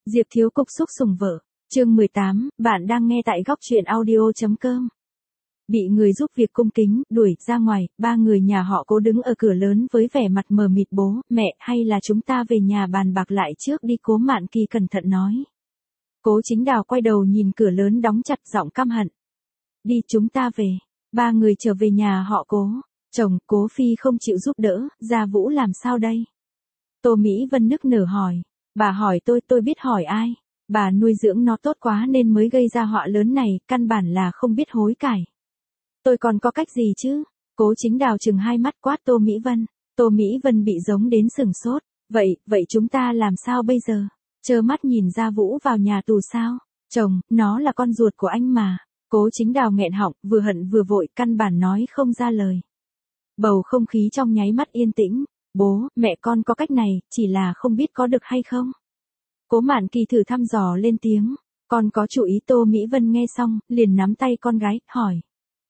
Diệp Thiếu Cục xúc sủng vợ. Chương 18, bạn đang nghe tại góc truyện audio.com. Bị người giúp việc cung kính, đuổi ra ngoài, ba người nhà họ Cố đứng ở cửa lớn với vẻ mặt mờ mịt. Bố, mẹ, hay là chúng ta về nhà bàn bạc lại trước đi, Cố Mạn Kỳ cẩn thận nói. Cố Chính Đào quay đầu nhìn cửa lớn đóng chặt, giọng căm hận. Đi, chúng ta về. Ba người trở về nhà họ Cố. Chồng, Cố Phi không chịu giúp đỡ, Gia Vũ làm sao đây? Tô Mỹ Vân nức nở hỏi. Bà hỏi tôi biết hỏi ai? Bà nuôi dưỡng nó tốt quá nên mới gây ra họa lớn này, căn bản là không biết hối cải. Tôi còn có cách gì chứ? Cố Chính Đào trừng hai mắt quát Tô Mỹ Vân. Tô Mỹ Vân bị giống đến sừng sốt. Vậy chúng ta làm sao bây giờ? Trơ mắt nhìn Gia Vũ vào nhà tù sao? Chồng, nó là con ruột của anh mà. Cố Chính Đào nghẹn họng, vừa hận vừa vội, căn bản nói không ra lời. Bầu không khí trong nháy mắt yên tĩnh. Bố, mẹ con có cách này, chỉ là không biết có được hay không? Cố Mạn Kỳ thử thăm dò lên tiếng. Con có chủ ý. Tô Mỹ Vân nghe xong, liền nắm tay con gái, hỏi.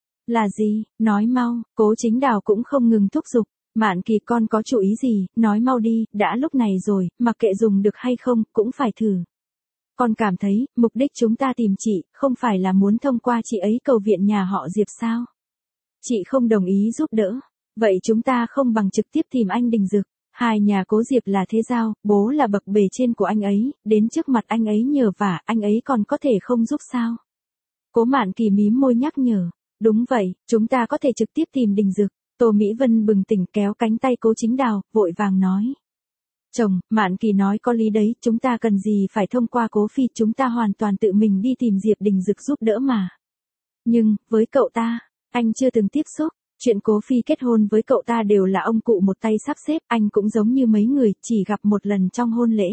Là gì, nói mau. Cố Chính Đào cũng không ngừng thúc giục. Mạn Kỳ, con có chủ ý gì, nói mau đi, đã lúc này rồi, mặc kệ dùng được hay không, cũng phải thử. Con cảm thấy, mục đích chúng ta tìm chị, không phải là muốn thông qua chị ấy cầu viện nhà họ Diệp sao? Chị không đồng ý giúp đỡ. Vậy chúng ta không bằng trực tiếp tìm anh Đình Dực. Hai nhà Cố Diệp là thế giao, bố là bậc bề trên của anh ấy, đến trước mặt anh ấy nhờ vả, anh ấy còn có thể không giúp sao? Cố Mạn Kỳ mím môi nhắc nhở. Đúng vậy, chúng ta có thể trực tiếp tìm Đình Dực. Tô Mỹ Vân bừng tỉnh kéo cánh tay Cố Chính Đào, vội vàng nói. Chồng, Mạn Kỳ nói có lý đấy, chúng ta cần gì phải thông qua Cố Phi, chúng ta hoàn toàn tự mình đi tìm Diệp Đình Dực giúp đỡ mà. Nhưng, với cậu ta, anh chưa từng tiếp xúc. Chuyện Cố Phi kết hôn với cậu ta đều là ông cụ một tay sắp xếp, anh cũng giống như mấy người, chỉ gặp một lần trong hôn lễ.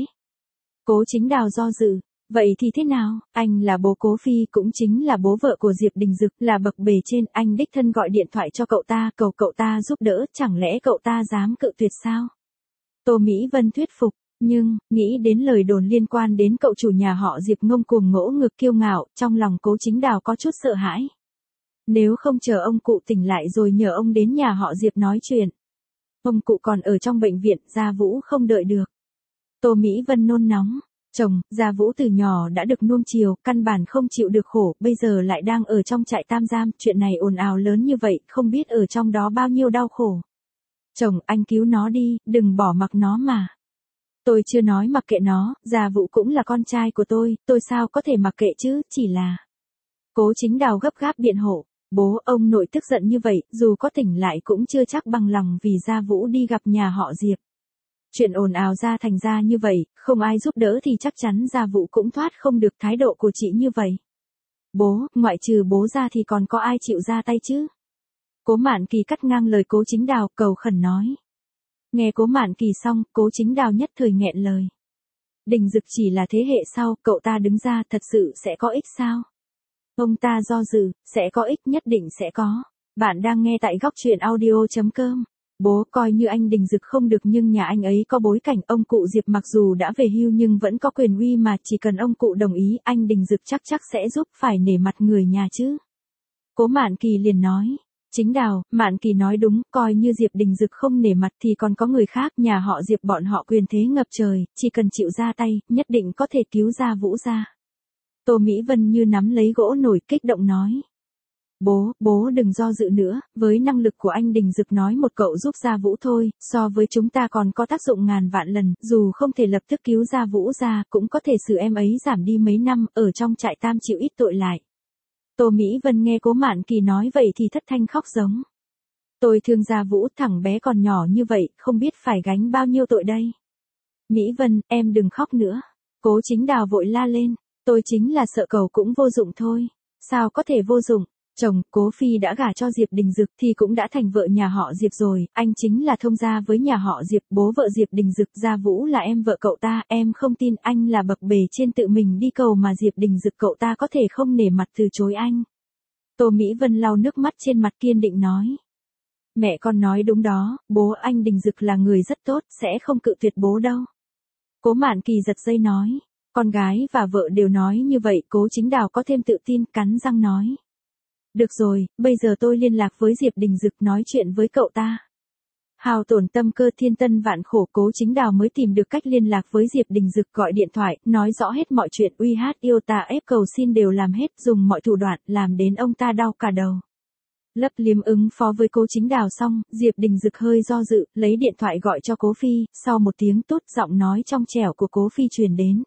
Cố Chính Đào do dự. Vậy thì thế nào, anh là bố Cố Phi cũng chính là bố vợ của Diệp Đình Dực, là bậc bề trên, anh đích thân gọi điện thoại cho cậu ta, cầu cậu ta giúp đỡ, chẳng lẽ cậu ta dám cự tuyệt sao? Tô Mỹ Vân thuyết phục, nhưng, nghĩ đến lời đồn liên quan đến cậu chủ nhà họ Diệp ngông cuồng ngỗ ngược kiêu ngạo, trong lòng Cố Chính Đào có chút sợ hãi. Nếu không chờ ông cụ tỉnh lại rồi nhờ ông đến nhà họ Diệp nói chuyện. Ông cụ còn ở trong bệnh viện, Gia Vũ không đợi được. Tô Mỹ Vân nôn nóng. Chồng, Gia Vũ từ nhỏ đã được nuông chiều, căn bản không chịu được khổ, bây giờ lại đang ở trong trại tạm giam, chuyện này ồn ào lớn như vậy, không biết ở trong đó bao nhiêu đau khổ. Chồng, anh cứu nó đi, đừng bỏ mặc nó mà. Tôi chưa nói mặc kệ nó, Gia Vũ cũng là con trai của tôi sao có thể mặc kệ chứ, chỉ là. Cố Chính Đào gấp gáp biện hộ. Bố, ông nội tức giận như vậy, dù có tỉnh lại cũng chưa chắc bằng lòng vì Gia Vũ đi gặp nhà họ Diệp. Chuyện ồn ào ra thành ra như vậy, không ai giúp đỡ thì chắc chắn Gia Vũ cũng thoát không được thái độ của chị như vậy. Bố, ngoại trừ bố ra thì còn có ai chịu ra tay chứ? Cố Mạn Kỳ cắt ngang lời Cố Chính Đào, cầu khẩn nói. Nghe Cố Mạn Kỳ xong, Cố Chính Đào nhất thời nghẹn lời. Đình Dực chỉ là thế hệ sau, cậu ta đứng ra thật sự sẽ có ích sao? Ông ta do dự, sẽ có ích, nhất định sẽ có. Bạn đang nghe tại góc truyện audio.com. Bố, coi như anh Đình Dực không được nhưng nhà anh ấy có bối cảnh, ông cụ Diệp mặc dù đã về hưu nhưng vẫn có quyền uy mà, chỉ cần ông cụ đồng ý, anh Đình Dực chắc sẽ giúp, phải nể mặt người nhà chứ. Cố Mạn Kỳ liền nói. Chính Đào, Mạn Kỳ nói đúng, coi như Diệp Đình Dực không nể mặt thì còn có người khác, nhà họ Diệp bọn họ quyền thế ngập trời, chỉ cần chịu ra tay, nhất định có thể cứu Gia Vũ ra. Tô Mỹ Vân như nắm lấy gỗ nổi, kích động nói. Bố đừng do dự nữa, với năng lực của anh Đình Dực nói một cậu giúp Gia Vũ thôi, so với chúng ta còn có tác dụng ngàn vạn lần, dù không thể lập tức cứu Gia Vũ ra, cũng có thể xử em ấy giảm đi mấy năm, ở trong trại tam chịu ít tội lại. Tô Mỹ Vân nghe Cố Mạn Kỳ nói vậy thì thất thanh khóc giống. Tôi thương Gia Vũ, thằng bé còn nhỏ như vậy, không biết phải gánh bao nhiêu tội đây. Mỹ Vân, em đừng khóc nữa. Cố Chính Đào vội la lên. Tôi chính là sợ cầu cũng vô dụng thôi. Sao có thể vô dụng? Chồng, Cố Phi đã gả cho Diệp Đình Dực thì cũng đã thành vợ nhà họ Diệp rồi, anh chính là thông gia với nhà họ Diệp, bố vợ Diệp Đình Dực, Gia Vũ là em vợ cậu ta, em không tin anh là bậc bề trên tự mình đi cầu mà Diệp Đình Dực cậu ta có thể không nể mặt từ chối anh. Tô Mỹ Vân lau nước mắt trên mặt kiên định nói. Mẹ con nói đúng đó, bố anh Đình Dực là người rất tốt, sẽ không cự tuyệt bố đâu. Cố Mạn Kỳ giật dây nói. Con gái và vợ đều nói như vậy, Cố Chính Đào có thêm tự tin, cắn răng nói. Được rồi, bây giờ tôi liên lạc với Diệp Đình Dực nói chuyện với cậu ta. Hao tổn tâm cơ thiên tân vạn khổ Cố Chính Đào mới tìm được cách liên lạc với Diệp Đình Dực, gọi điện thoại, nói rõ hết mọi chuyện, uy hát yêu ta ép cầu xin đều làm hết, dùng mọi thủ đoạn, làm đến ông ta đau cả đầu. Lấp liếm ứng phó với Cố Chính Đào xong, Diệp Đình Dực hơi do dự, lấy điện thoại gọi cho Cố Phi, sau một tiếng tút giọng nói trong trẻo của Cố Phi truyền đến.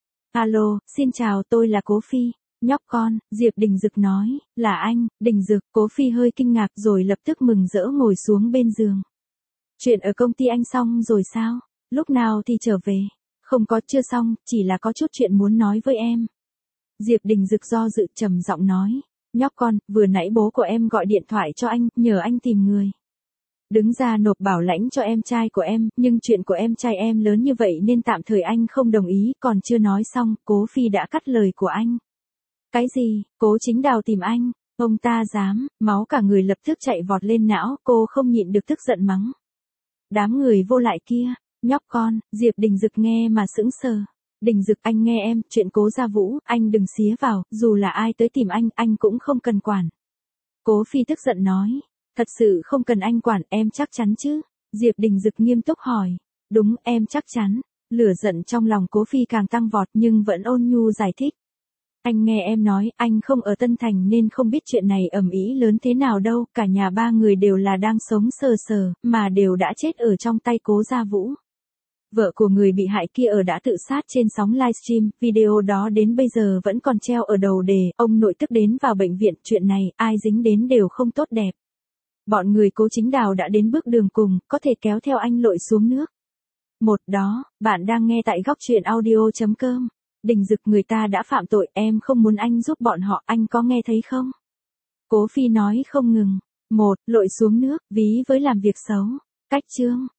Alo, xin chào, tôi là Cố Phi. Nhóc con, Diệp Đình Dực nói, là anh, Đình Dực. Cố Phi hơi kinh ngạc rồi lập tức mừng rỡ ngồi xuống bên giường. Chuyện ở công ty anh xong rồi sao? Lúc nào thì trở về? Không có, chưa xong, chỉ là có chút chuyện muốn nói với em. Diệp Đình Dực do dự trầm giọng nói. Nhóc con, vừa nãy bố của em gọi điện thoại cho anh, nhờ anh tìm người đứng ra nộp bảo lãnh cho em trai của em, nhưng chuyện của em trai em lớn như vậy nên tạm thời anh không đồng ý, còn chưa nói xong, Cố Phi đã cắt lời của anh. Cái gì? Cố Chính Đào tìm anh? Ông ta dám? Máu cả người lập tức chạy vọt lên não, cô không nhịn được tức giận mắng. Đám người vô lại kia, nhóc con, Diệp Đình Dực nghe mà sững sờ. Đình Dực, anh nghe em, chuyện Cố Gia Vũ, anh đừng xía vào, dù là ai tới tìm anh cũng không cần quản. Cố Phi tức giận nói, thật sự không cần anh quản, em chắc chắn chứ? Diệp Đình Dực nghiêm túc hỏi, đúng, em chắc chắn. Lửa giận trong lòng Cố Phi càng tăng vọt nhưng vẫn ôn nhu giải thích. Anh nghe em nói, anh không ở Tân Thành nên không biết chuyện này ầm ĩ lớn thế nào đâu, cả nhà ba người đều là đang sống sờ sờ, mà đều đã chết ở trong tay Cố Gia Vũ. Vợ của người bị hại kia đã tự sát trên sóng livestream, video đó đến bây giờ vẫn còn treo ở đầu đề, ông nội tức đến vào bệnh viện, chuyện này, ai dính đến đều không tốt đẹp. Bọn người Cố Chính Đào đã đến bước đường cùng, có thể kéo theo anh lội xuống nước. Một đó, bạn đang nghe tại góc truyện audio.com. Đình Dực, người ta đã phạm tội, em không muốn anh giúp bọn họ, anh có nghe thấy không? Cố Phi nói không ngừng. Một, lội xuống nước, ví với làm việc xấu. Cách chương.